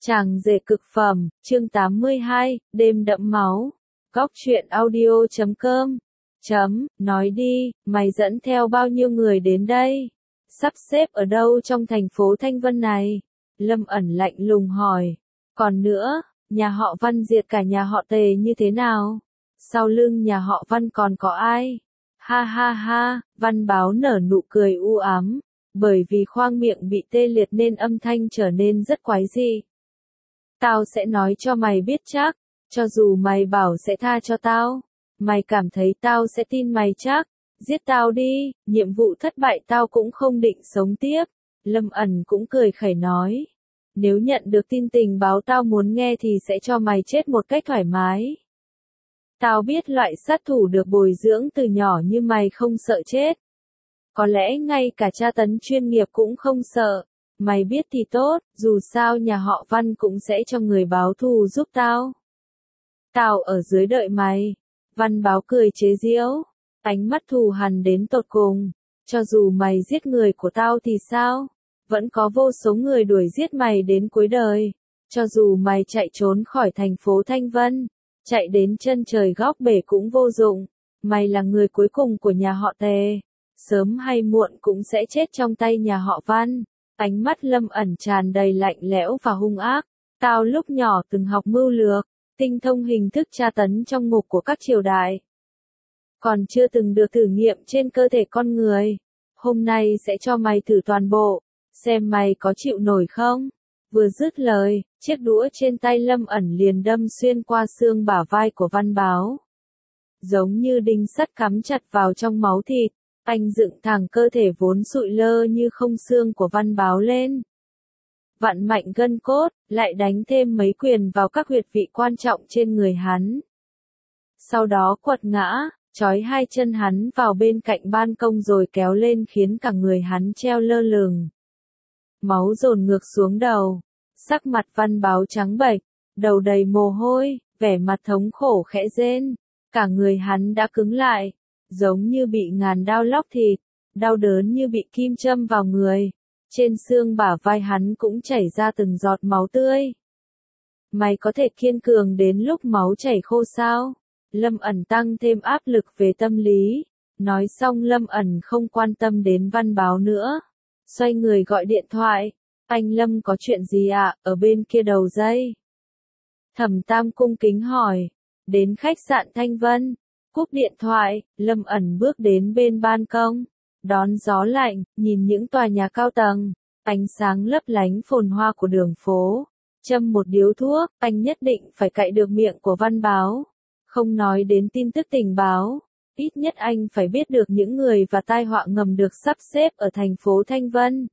Chàng rể cực phẩm, chương 82, đêm đẫm máu. Góc truyện audio.com. Nói đi, mày dẫn theo bao nhiêu người đến đây? Sắp xếp ở đâu trong thành phố Thanh Vân này? Lâm ẩn lạnh lùng hỏi. Còn nữa, nhà họ Văn diệt cả nhà họ Tề như thế nào? Sau lưng nhà họ Văn còn có ai? Ha ha ha, Văn Báo nở nụ cười u ám, bởi vì khoang miệng bị tê liệt nên âm thanh trở nên rất quái dị. Tao sẽ nói cho mày biết chắc, cho dù mày bảo sẽ tha cho tao, mày cảm thấy tao sẽ tin mày chắc, giết tao đi, nhiệm vụ thất bại tao cũng không định sống tiếp. Lâm ẩn cũng cười khẩy nói, nếu nhận được tin tình báo tao muốn nghe thì sẽ cho mày chết một cách thoải mái. Tao biết loại sát thủ được bồi dưỡng từ nhỏ như mày không sợ chết. Có lẽ ngay cả tra tấn chuyên nghiệp cũng không sợ. Mày biết thì tốt, dù sao nhà họ Văn cũng sẽ cho người báo thù giúp tao. Tao ở dưới đợi mày. Văn Báo cười chế giễu, ánh mắt thù hằn đến tột cùng. Cho dù mày giết người của tao thì sao? Vẫn có vô số người đuổi giết mày đến cuối đời. Cho dù mày chạy trốn khỏi thành phố Thanh Vân, chạy đến chân trời góc bể cũng vô dụng. Mày là người cuối cùng của nhà họ Tề. Sớm hay muộn cũng sẽ chết trong tay nhà họ Văn. Ánh mắt Lâm ẩn tràn đầy lạnh lẽo và hung ác. Tao lúc nhỏ từng học mưu lược, tinh thông hình thức tra tấn trong ngục của các triều đại. Còn chưa từng được thử nghiệm trên cơ thể con người. Hôm nay sẽ cho mày thử toàn bộ, xem mày có chịu nổi không? Vừa dứt lời, chiếc đũa trên tay Lâm ẩn liền đâm xuyên qua xương bả vai của Văn Báo. Giống như đinh sắt cắm chặt vào trong máu thịt. Anh dựng thẳng cơ thể vốn sụi lơ như không xương của Văn Báo lên. Vặn mạnh gân cốt, lại đánh thêm mấy quyền vào các huyệt vị quan trọng trên người hắn. Sau đó quật ngã, trói hai chân hắn vào bên cạnh ban công rồi kéo lên khiến cả người hắn treo lơ lửng. Máu dồn ngược xuống đầu, sắc mặt Văn Báo trắng bệch, đầu đầy mồ hôi, vẻ mặt thống khổ khẽ rên, cả người hắn đã cứng lại. Giống như bị ngàn đao lóc thịt, đau đớn như bị kim châm vào người. Trên xương bả vai hắn cũng chảy ra từng giọt máu tươi. Mày có thể kiên cường đến lúc máu chảy khô sao? Lâm ẩn tăng thêm áp lực về tâm lý. Nói xong Lâm ẩn không quan tâm đến Văn Báo nữa. Xoay người gọi điện thoại. Anh Lâm có chuyện gì ạ? Ở bên kia đầu dây. Thẩm Tam cung kính hỏi. Đến khách sạn Thanh Vân. Cúp điện thoại, Lâm ẩn bước đến bên ban công, đón gió lạnh, nhìn những tòa nhà cao tầng, ánh sáng lấp lánh phồn hoa của đường phố. Châm một điếu thuốc, anh nhất định phải cạy được miệng của Văn Báo. Không nói đến tin tức tình báo, ít nhất anh phải biết được những người và tai họa ngầm được sắp xếp ở thành phố Thanh Vân.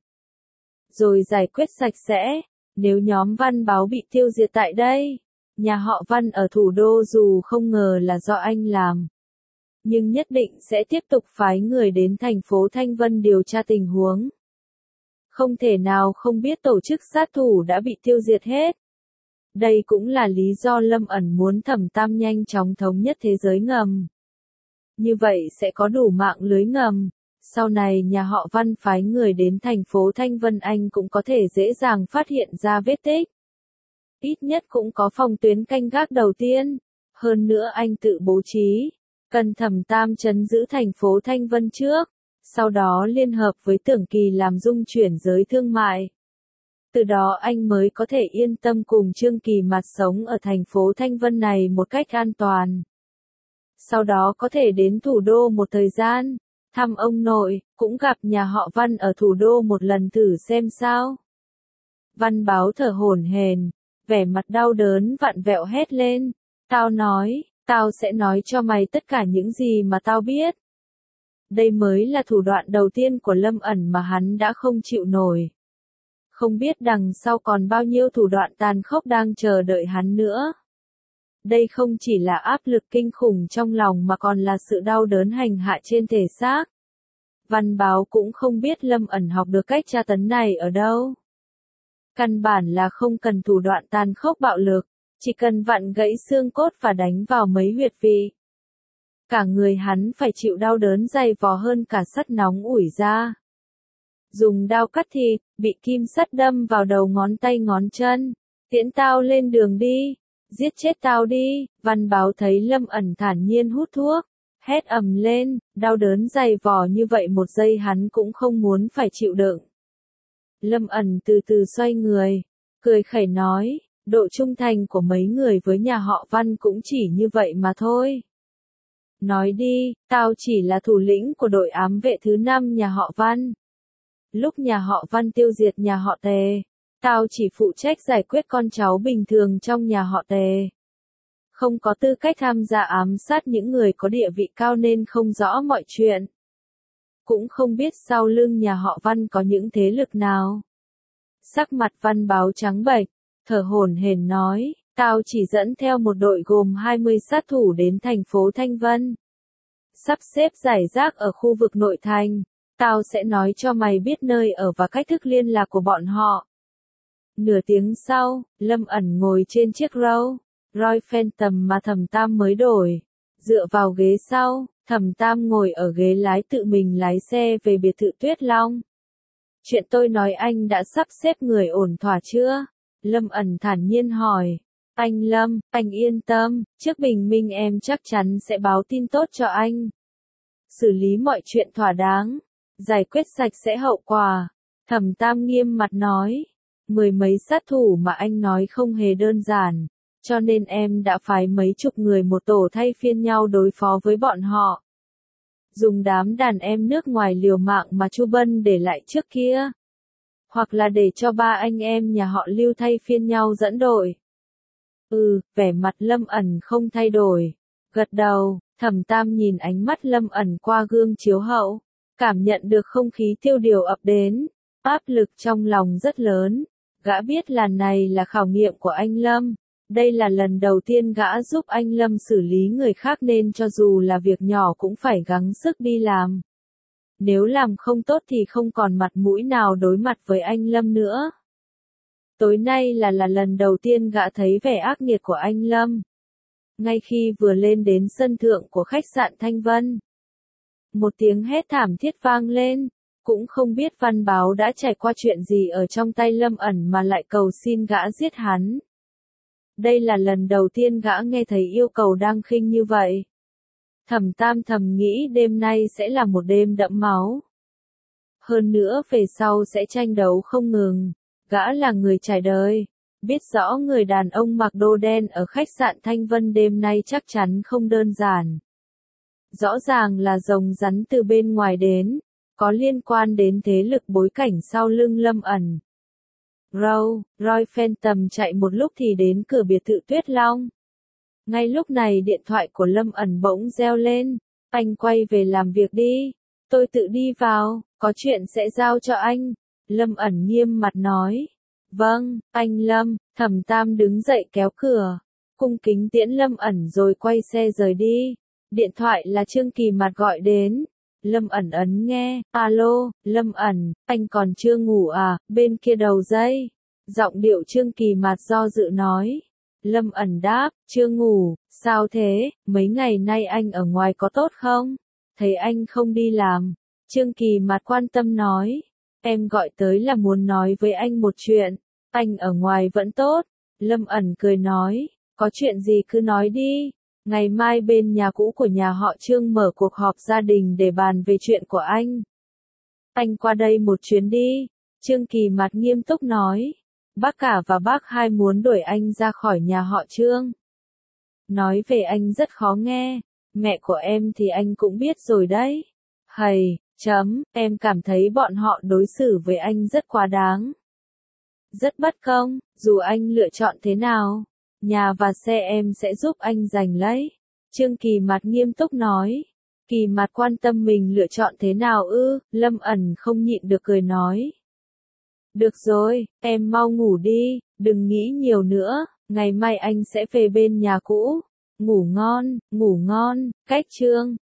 Rồi giải quyết sạch sẽ, nếu nhóm Văn Báo bị tiêu diệt tại đây. Nhà họ Văn ở thủ đô dù không ngờ là do anh làm, nhưng nhất định sẽ tiếp tục phái người đến thành phố Thanh Vân điều tra tình huống. Không thể nào không biết tổ chức sát thủ đã bị tiêu diệt hết. Đây cũng là lý do Lâm ẩn muốn Thẩm Tam nhanh chóng thống nhất thế giới ngầm. Như vậy sẽ có đủ mạng lưới ngầm. Sau này nhà họ Văn phái người đến thành phố Thanh Vân anh cũng có thể dễ dàng phát hiện ra vết tích. Ít nhất cũng có phòng tuyến canh gác đầu tiên. Hơn nữa anh tự bố trí. Cần Thẩm Tam trấn giữ thành phố Thanh Vân trước. Sau đó liên hợp với Tưởng Kỳ làm dung chuyển giới thương mại. Từ đó anh mới có thể yên tâm cùng Trương Kỳ Mạt sống ở thành phố Thanh Vân này một cách an toàn. Sau đó có thể đến thủ đô một thời gian. Thăm ông nội, cũng gặp nhà họ Văn ở thủ đô một lần thử xem sao. Văn Báo thở hổn hển. Vẻ mặt đau đớn vặn vẹo hét lên. Tao sẽ nói cho mày tất cả những gì mà tao biết. Đây mới là thủ đoạn đầu tiên của Lâm ẩn mà hắn đã không chịu nổi. Không biết đằng sau còn bao nhiêu thủ đoạn tàn khốc đang chờ đợi hắn nữa. Đây không chỉ là áp lực kinh khủng trong lòng mà còn là sự đau đớn hành hạ trên thể xác. Văn Báo cũng không biết Lâm ẩn học được cách tra tấn này ở đâu. Căn bản là không cần thủ đoạn tàn khốc bạo lực, chỉ cần vặn gãy xương cốt và đánh vào mấy huyệt vị. Cả người hắn phải chịu đau đớn dày vò hơn cả sắt nóng ủi ra. Dùng dao cắt thịt, bị kim sắt đâm vào đầu ngón tay ngón chân, Tiễn tao lên đường đi, giết chết tao đi. Văn Báo thấy Lâm ẩn thản nhiên hút thuốc, hét ầm lên, đau đớn dày vò như vậy một giây hắn cũng không muốn phải chịu đựng. Lâm ẩn từ từ xoay người, cười khẩy nói, độ trung thành của mấy người với nhà họ Văn cũng chỉ như vậy mà thôi. Nói đi, tao chỉ là thủ lĩnh của đội ám vệ thứ 5 nhà họ Văn. Lúc nhà họ Văn tiêu diệt nhà họ Tề, tao chỉ phụ trách giải quyết con cháu bình thường trong nhà họ Tề. Không có tư cách tham gia ám sát những người có địa vị cao nên không rõ mọi chuyện. Cũng không biết sau lưng nhà họ Văn có những thế lực nào. Sắc mặt Văn Báo trắng bệch, thở hổn hển nói, tao chỉ dẫn theo một đội gồm 20 sát thủ đến thành phố Thanh Vân. Sắp xếp giải rác ở khu vực nội thành, tao sẽ nói cho mày biết nơi ở và cách thức liên lạc của bọn họ. Nửa tiếng sau, Lâm ẩn ngồi trên chiếc Royce Phantom mà Thẩm Tam mới đổi. Dựa vào ghế sau, Thẩm Tam ngồi ở ghế lái tự mình lái xe về biệt thự Tuyết Long. Chuyện tôi nói anh đã sắp xếp người ổn thỏa chưa? Lâm ẩn thản nhiên hỏi. Anh Lâm, anh yên tâm, trước bình minh em chắc chắn sẽ báo tin tốt cho anh. Xử lý mọi chuyện thỏa đáng, giải quyết sạch sẽ hậu quả. Thẩm Tam nghiêm mặt nói. 10 mấy sát thủ mà anh nói không hề đơn giản, cho nên em đã phái mấy chục người một tổ thay phiên nhau đối phó với bọn họ. Dùng đám đàn em nước ngoài liều mạng mà Chu Bân để lại trước kia. Hoặc là để cho 3 anh em nhà họ Lưu thay phiên nhau dẫn đội. Vẻ mặt Lâm ẩn không thay đổi. Gật đầu, Thẩm Tam nhìn ánh mắt Lâm ẩn qua gương chiếu hậu. Cảm nhận được không khí tiêu điều ập đến. Áp lực trong lòng rất lớn. Gã biết lần này là khảo nghiệm của anh Lâm. Đây là lần đầu tiên gã giúp anh Lâm xử lý người khác nên cho dù là việc nhỏ cũng phải gắng sức đi làm. Nếu làm không tốt thì không còn mặt mũi nào đối mặt với anh Lâm nữa. Tối nay là lần đầu tiên gã thấy vẻ ác nghiệt của anh Lâm. Ngay khi vừa lên đến sân thượng của khách sạn Thanh Vân, một tiếng hét thảm thiết vang lên. Cũng không biết Văn Báo đã trải qua chuyện gì ở trong tay Lâm ẩn mà lại cầu xin gã giết hắn. Đây là lần đầu tiên gã nghe thấy yêu cầu đang khinh như vậy. Thẩm Tam thầm nghĩ đêm nay sẽ là một đêm đẫm máu. Hơn nữa về sau sẽ tranh đấu không ngừng. Gã là người trải đời, biết rõ người đàn ông mặc đồ đen ở khách sạn Thanh Vân đêm nay chắc chắn không đơn giản. Rõ ràng là rồng rắn từ bên ngoài đến, có liên quan đến thế lực bối cảnh sau lưng Lâm ẩn. Roy Phantom chạy một lúc thì đến cửa biệt thự Tuyết Long. Ngay lúc này điện thoại của Lâm ẩn bỗng reo lên. Anh quay về làm việc đi. Tôi tự đi vào, có chuyện sẽ giao cho anh. Lâm ẩn nghiêm mặt nói. Vâng, anh Lâm. Thẩm Tam đứng dậy kéo cửa. Cung kính tiễn Lâm ẩn rồi quay xe rời đi. Điện thoại là Trương Kỳ Mạt gọi đến. Lâm ẩn ấn nghe. Alo, Lâm ẩn, anh còn chưa ngủ à? Bên kia đầu dây. Giọng điệu Trương Kỳ Mạt do dự nói. Lâm ẩn đáp, chưa ngủ. Sao thế, mấy ngày nay anh ở ngoài có tốt không? Thấy anh không đi làm. Trương Kỳ Mạt quan tâm nói. Em gọi tới là muốn nói với anh một chuyện. Anh ở ngoài vẫn tốt. Lâm ẩn cười nói. Có chuyện gì cứ nói đi. Ngày mai bên nhà cũ của nhà họ Trương mở cuộc họp gia đình để bàn về chuyện của anh. Anh qua đây một chuyến đi. Trương Kỳ Mạt nghiêm túc nói. Bác cả và bác hai muốn đuổi anh ra khỏi nhà họ Trương. Nói về anh rất khó nghe. Mẹ của em thì anh cũng biết rồi đấy. Em cảm thấy bọn họ đối xử với anh rất quá đáng. Rất bất công, dù anh lựa chọn thế nào. Nhà và xe em sẽ giúp anh giành lấy. Trương Kỳ Mạt nghiêm túc nói. Kỳ Mạt quan tâm mình lựa chọn thế nào ư? Lâm ẩn không nhịn được cười nói. Được rồi, em mau ngủ đi, đừng nghĩ nhiều nữa, ngày mai anh sẽ về bên nhà cũ. Ngủ ngon, cách Trương.